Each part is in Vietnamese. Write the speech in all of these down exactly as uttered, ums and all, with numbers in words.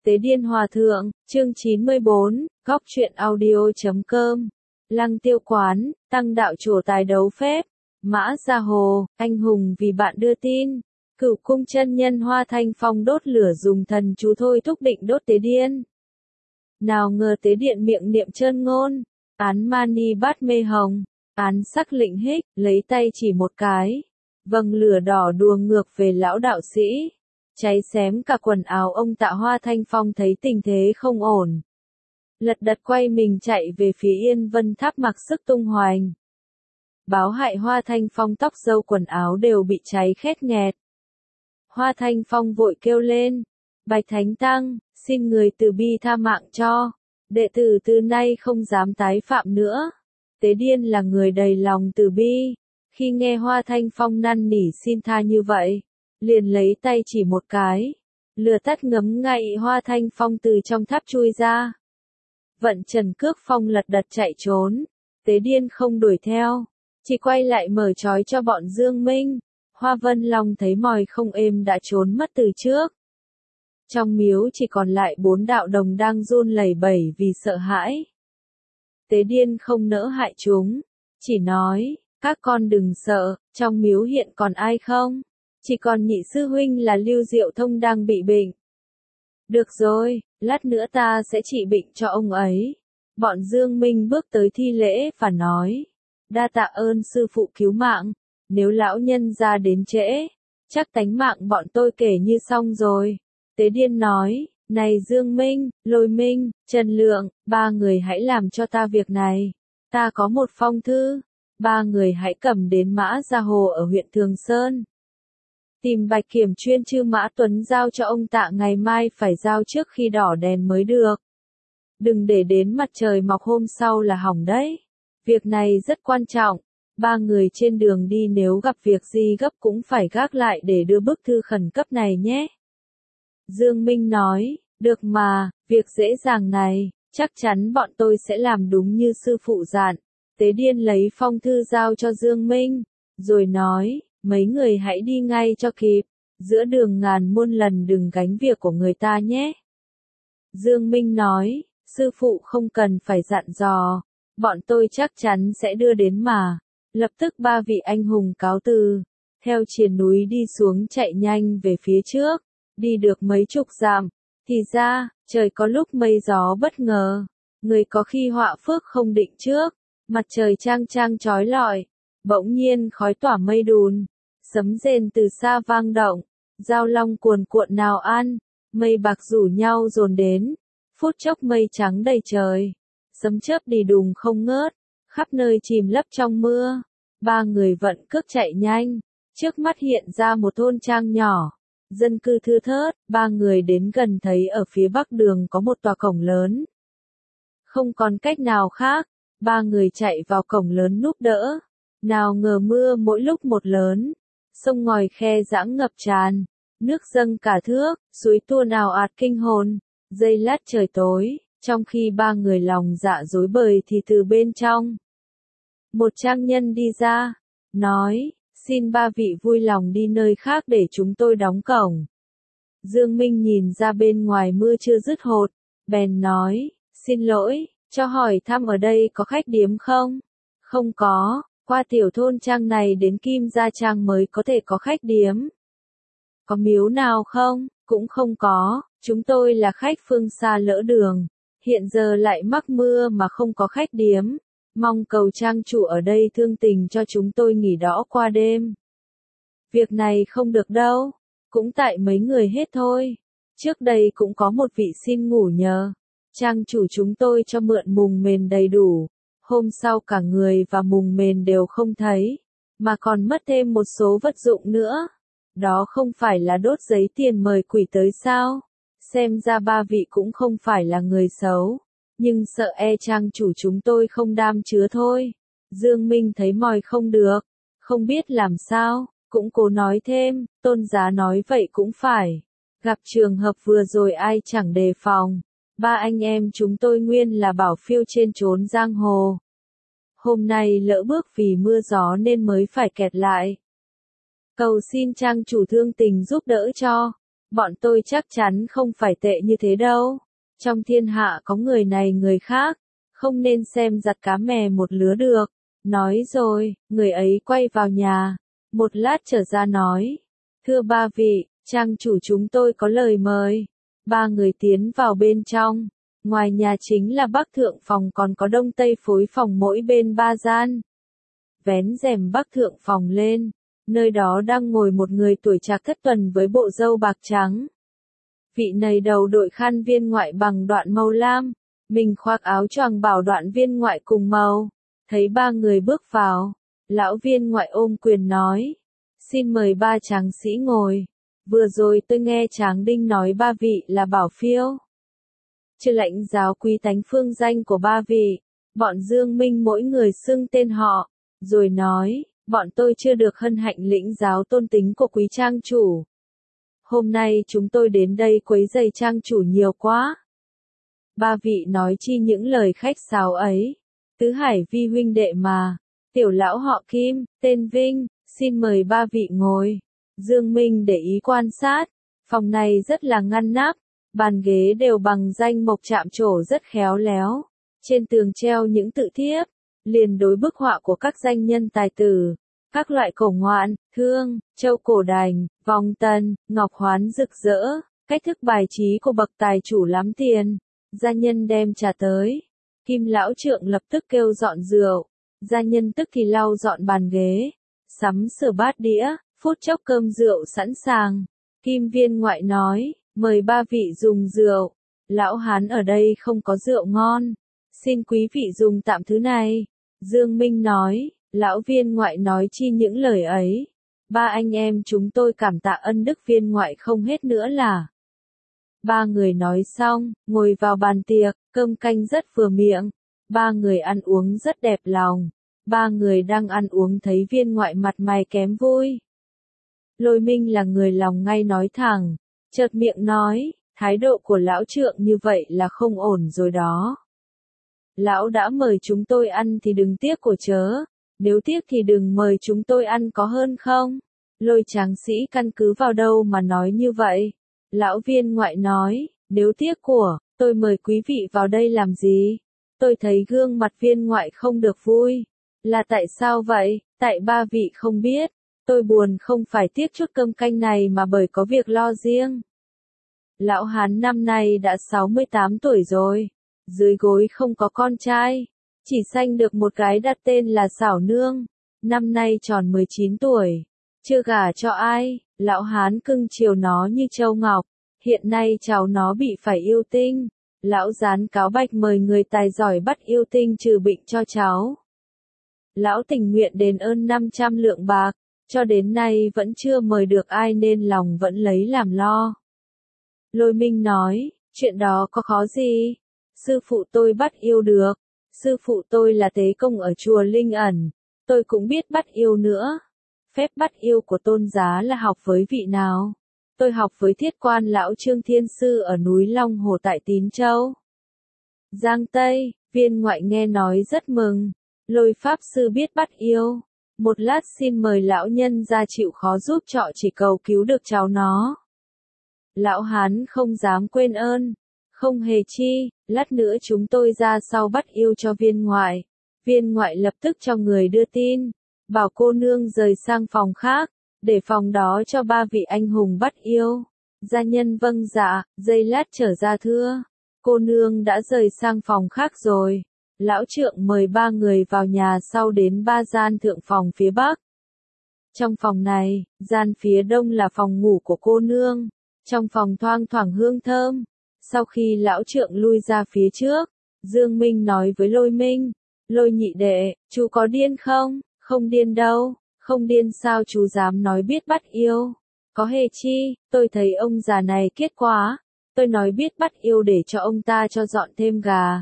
Tế Điên Hòa Thượng, chương chín mươi bốn, góc truyện audio chấm com. Lăng Tiêu Quán, tăng đạo trổ tài đấu phép. Mã Gia Hồ, anh hùng vì bạn đưa tin. Cửu cung chân nhân Hoa Thanh Phong đốt lửa dùng thần chú thôi thúc định đốt Tế Điên. Nào ngờ Tế Điện miệng niệm trơn ngôn. Án mani bát mê hồng. Án sắc lệnh hích, lấy tay chỉ một cái. Vầng lửa đỏ đùa ngược về lão đạo sĩ. Cháy xém cả quần áo ông Tạ. Hoa Thanh Phong thấy tình thế không ổn. Lật đật quay mình chạy về phía Yên Vân Tháp mặc sức tung hoành. Báo hại Hoa Thanh Phong tóc râu quần áo đều bị cháy khét nghẹt. Hoa Thanh Phong vội kêu lên. Bạch Thánh Tăng, xin người từ bi tha mạng cho. Đệ tử từ nay không dám tái phạm nữa. Tế Điên là người đầy lòng từ bi. Khi nghe Hoa Thanh Phong năn nỉ xin tha như vậy, liền lấy tay chỉ một cái. Lửa tắt ngấm ngay. Hoa Thanh Phong từ trong tháp chui ra. Vận Trần Cước Phong lật đật chạy trốn. Tế Điên không đuổi theo, chỉ quay lại mở trói cho bọn Dương Minh. Hoa Vân Long thấy mòi không êm đã trốn mất từ trước. Trong miếu chỉ còn lại bốn đạo đồng đang run lẩy bẩy vì sợ hãi. Tế Điên không nỡ hại chúng, chỉ nói, các con đừng sợ, trong miếu hiện còn ai không? Chỉ còn nhị sư huynh là Lưu Diệu Thông đang bị bệnh. Được rồi, lát nữa ta sẽ trị bệnh cho ông ấy. Bọn Dương Minh bước tới thi lễ và nói, đa tạ ơn sư phụ cứu mạng, nếu lão nhân ra đến trễ, chắc tánh mạng bọn tôi kể như xong rồi. Tế Điên nói, này Dương Minh, Lôi Minh, Trần Lượng, ba người hãy làm cho ta việc này. Ta có một phong thư, ba người hãy cầm đến Mã Gia Hồ ở huyện Thường Sơn. Tìm Bạch Kiểm chuyên chư Mã Tuấn giao cho ông Tạ, ngày mai phải giao trước khi đỏ đèn mới được. Đừng để đến mặt trời mọc hôm sau là hỏng đấy. Việc này rất quan trọng. Ba người trên đường đi nếu gặp việc gì gấp cũng phải gác lại để đưa bức thư khẩn cấp này nhé. Dương Minh nói, được mà, việc dễ dàng này, chắc chắn bọn tôi sẽ làm đúng như sư phụ dặn. Tế Điên lấy phong thư giao cho Dương Minh, rồi nói, mấy người hãy đi ngay cho kịp, giữa đường ngàn muôn lần đừng gánh việc của người ta nhé. Dương Minh nói, sư phụ không cần phải dặn dò, bọn tôi chắc chắn sẽ đưa đến mà. Lập tức ba vị anh hùng cáo từ, theo triền núi đi xuống chạy nhanh về phía trước, đi được mấy chục dặm, thì ra, trời có lúc mây gió bất ngờ, người có khi họa phước không định trước, mặt trời chang chang chói lọi, bỗng nhiên khói tỏa mây đùn, sấm rền từ xa vang động, giao long cuồn cuộn nào ăn, mây bạc rủ nhau dồn đến, phút chốc mây trắng đầy trời, sấm chớp đì đùng không ngớt, khắp nơi chìm lấp trong mưa. Ba người vận cước chạy nhanh, trước mắt hiện ra một thôn trang nhỏ, dân cư thưa thớt. Ba người đến gần thấy ở phía bắc đường có một tòa cổng lớn. Không còn cách nào khác, ba người chạy vào cổng lớn núp đỡ. Nào ngờ mưa mỗi lúc một lớn, sông ngòi khe giãng ngập tràn, nước dâng cả thước, suối tua nào ạt kinh hồn. Giây lát trời tối, trong khi ba người lòng dạ rối bời thì từ bên trong, một trang nhân đi ra, nói, xin ba vị vui lòng đi nơi khác để chúng tôi đóng cổng. Dương Minh nhìn ra bên ngoài mưa chưa dứt hột, bèn nói, xin lỗi, cho hỏi thăm ở đây có khách điếm không? Không có, qua tiểu thôn trang này đến Kim Gia Trang mới có thể có khách điếm. Có miếu nào không? Cũng không có, chúng tôi là khách phương xa lỡ đường, hiện giờ lại mắc mưa mà không có khách điếm. Mong cầu trang chủ ở đây thương tình cho chúng tôi nghỉ đõ qua đêm. Việc này không được đâu, cũng tại mấy người hết thôi. Trước đây cũng có một vị xin ngủ nhờ. Trang chủ chúng tôi cho mượn mùng mền đầy đủ. Hôm sau cả người và mùng mền đều không thấy, mà còn mất thêm một số vật dụng nữa. Đó không phải là đốt giấy tiền mời quỷ tới sao? Xem ra ba vị cũng không phải là người xấu. Nhưng sợ e trang chủ chúng tôi không đam chứa thôi. Dương Minh thấy mòi không được, không biết làm sao, cũng cố nói thêm, tôn giá nói vậy cũng phải. Gặp trường hợp vừa rồi ai chẳng đề phòng. Ba anh em chúng tôi nguyên là bảo phiêu trên trốn giang hồ. Hôm nay lỡ bước vì mưa gió nên mới phải kẹt lại. Cầu xin trang chủ thương tình giúp đỡ cho. bọn tôi chắc chắn không phải tệ như thế đâu. Trong thiên hạ có người này người khác, không nên xem giặt cá mè một lứa được. Nói rồi, người ấy quay vào nhà, một lát trở ra nói, thưa ba vị, trang chủ chúng tôi có lời mời. Ba người tiến vào bên trong, ngoài nhà chính là bắc thượng phòng còn có đông tây phối phòng mỗi bên ba gian. Vén rèm bắc thượng phòng lên, nơi đó đang ngồi một người tuổi trạc thất tuần với bộ râu bạc trắng. Vị này đầu đội khăn viên ngoại bằng đoạn màu lam, mình khoác áo choàng bảo đoạn viên ngoại cùng màu. Thấy ba người bước vào, lão viên ngoại ôm quyền nói, xin mời ba tráng sĩ ngồi. Vừa rồi tôi nghe Tráng Đinh nói ba vị là bảo phiêu. Chưa lãnh giáo quý tánh phương danh của ba vị, bọn Dương Minh mỗi người xưng tên họ, rồi nói, bọn tôi chưa được hân hạnh lĩnh giáo tôn tính của quý trang chủ. Hôm nay chúng tôi đến đây quấy rầy trang chủ nhiều quá. Ba vị nói chi những lời khách sáo ấy. Tứ Hải vi huynh đệ mà, tiểu lão họ Kim, tên Vinh, xin mời ba vị ngồi. Dương Minh để ý quan sát, phòng này rất là ngăn nắp, bàn ghế đều bằng danh mộc chạm trổ rất khéo léo, trên tường treo những tự thiếp, liền đối bức họa của các danh nhân tài tử, các loại cổ ngoạn, thương, châu cổ đành, vòng tần, ngọc hoán rực rỡ, cách thức bài trí của bậc tài chủ lắm tiền. Gia nhân đem trà tới, Kim lão trượng lập tức kêu dọn rượu, gia nhân tức thì lau dọn bàn ghế, sắm sửa bát đĩa. Phút chốc cơm rượu sẵn sàng, Kim viên ngoại nói, mời ba vị dùng rượu, lão hán ở đây không có rượu ngon, xin quý vị dùng tạm thứ này. Dương Minh nói, lão viên ngoại nói chi những lời ấy, ba anh em chúng tôi cảm tạ ân đức viên ngoại không hết nữa là. Ba người nói xong, ngồi vào bàn tiệc, cơm canh rất vừa miệng, ba người ăn uống rất đẹp lòng, ba người đang ăn uống thấy viên ngoại mặt mày kém vui. Lôi Minh là người lòng ngay nói thẳng, chợt miệng nói, thái độ của lão trượng như vậy là không ổn rồi đó. Lão đã mời chúng tôi ăn thì đừng tiếc của chớ, nếu tiếc thì đừng mời chúng tôi ăn có hơn không? Lôi tráng sĩ căn cứ vào đâu mà nói như vậy? Lão viên ngoại nói, nếu tiếc của, tôi mời quý vị vào đây làm gì? Tôi thấy gương mặt viên ngoại không được vui. Là tại sao vậy? Tại ba vị không biết. Tôi buồn không phải tiếc chút cơm canh này mà bởi có việc lo riêng. Lão hán năm nay đã sáu mươi tám tuổi rồi, dưới gối không có con trai, chỉ sanh được một cái đặt tên là Xảo Nương, năm nay tròn mười chín tuổi, chưa gả cho ai, lão hán cưng chiều nó như châu ngọc, hiện nay cháu nó bị phải yêu tinh, lão gián cáo bạch mời người tài giỏi bắt yêu tinh trừ bệnh cho cháu. Lão tình nguyện đền ơn năm trăm lượng bạc. Cho đến nay vẫn chưa mời được ai nên lòng vẫn lấy làm lo. Lôi Minh nói, chuyện đó có khó gì? Sư phụ tôi bắt yêu được. Sư phụ tôi là tế công ở chùa Linh Ẩn. Tôi cũng biết bắt yêu nữa. Phép bắt yêu của tôn giá là học với vị nào? Tôi học với thiết quan lão Trương Thiên Sư ở núi Long Hồ tại Tín Châu. Giang Tây, viên ngoại nghe nói rất mừng. Lôi Pháp Sư biết bắt yêu. Một lát xin mời lão nhân ra chịu khó giúp trọ chỉ cầu cứu được cháu nó. Lão hán không dám quên ơn. Không hề chi, lát nữa chúng tôi ra sau bắt yêu cho viên ngoại. Viên ngoại lập tức cho người đưa tin, bảo cô nương rời sang phòng khác, để phòng đó cho ba vị anh hùng bắt yêu. Gia nhân vâng dạ, giây lát trở ra thưa. Cô nương đã rời sang phòng khác rồi. Lão trượng mời ba người vào nhà sau đến ba gian thượng phòng phía bắc. Trong phòng này, gian phía đông là phòng ngủ của cô nương. Trong phòng thoang thoảng hương thơm. Sau khi lão trượng lui ra phía trước, Dương Minh nói với Lôi Minh, Lôi nhị đệ, chú có điên không? Không điên đâu, không điên sao chú dám nói biết bắt yêu? Có hề chi, tôi thấy ông già này kiết quá. Tôi nói biết bắt yêu để cho ông ta cho dọn thêm gà,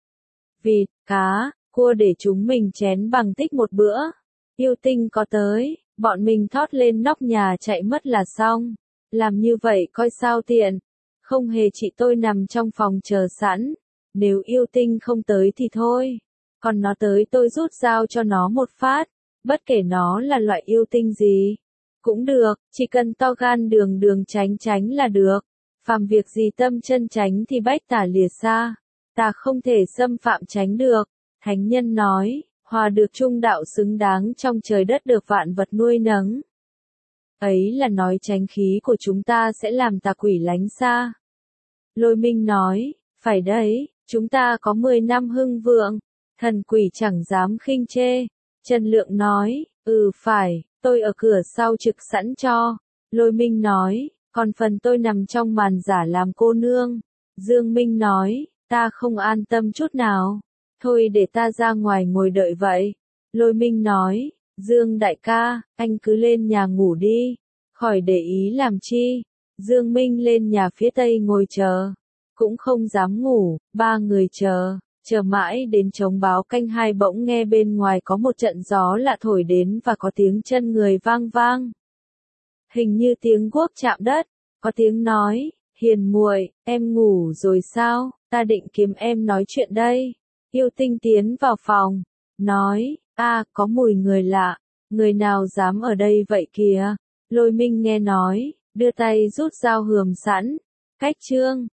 vịt, cá, cua để chúng mình chén bằng tích một bữa. Yêu tinh có tới, bọn mình thót lên nóc nhà chạy mất là xong. Làm như vậy coi sao tiện. Không hề chị tôi nằm trong phòng chờ sẵn. Nếu yêu tinh không tới thì thôi. Còn nó tới tôi rút dao cho nó một phát. Bất kể nó là loại yêu tinh gì. Cũng được, chỉ cần to gan đường đường tránh tránh là được. Phàm việc gì tâm chân tránh thì bách tả lìa xa. Ta không thể xâm phạm tránh được. Thánh nhân nói, hòa được trung đạo xứng đáng trong trời đất được vạn vật nuôi nấng. Ấy là nói tránh khí của chúng ta sẽ làm tà quỷ lánh xa. Lôi Minh nói, phải đấy, chúng ta có mười năm hưng vượng, thần quỷ chẳng dám khinh chê. Trần Lượng nói, ừ phải, tôi ở cửa sau trực sẵn cho. Lôi Minh nói, còn phần tôi nằm trong màn giả làm cô nương. Dương Minh nói, ta không an tâm chút nào. Thôi để ta ra ngoài ngồi đợi vậy. Lôi Minh nói, Dương đại ca, anh cứ lên nhà ngủ đi, khỏi để ý làm chi. Dương Minh lên nhà phía tây ngồi chờ, cũng không dám ngủ, ba người chờ, chờ mãi đến trống báo canh hai bỗng nghe bên ngoài có một trận gió lạ thổi đến và có tiếng chân người vang vang. Hình như tiếng guốc chạm đất, có tiếng nói, Hiền muội, em ngủ rồi sao, ta định kiếm em nói chuyện đây. Yêu Tinh tiến vào phòng, nói, a có mùi người lạ, người nào dám ở đây vậy kìa. Lôi Minh nghe nói, đưa tay rút dao hườm sẵn, cách chương.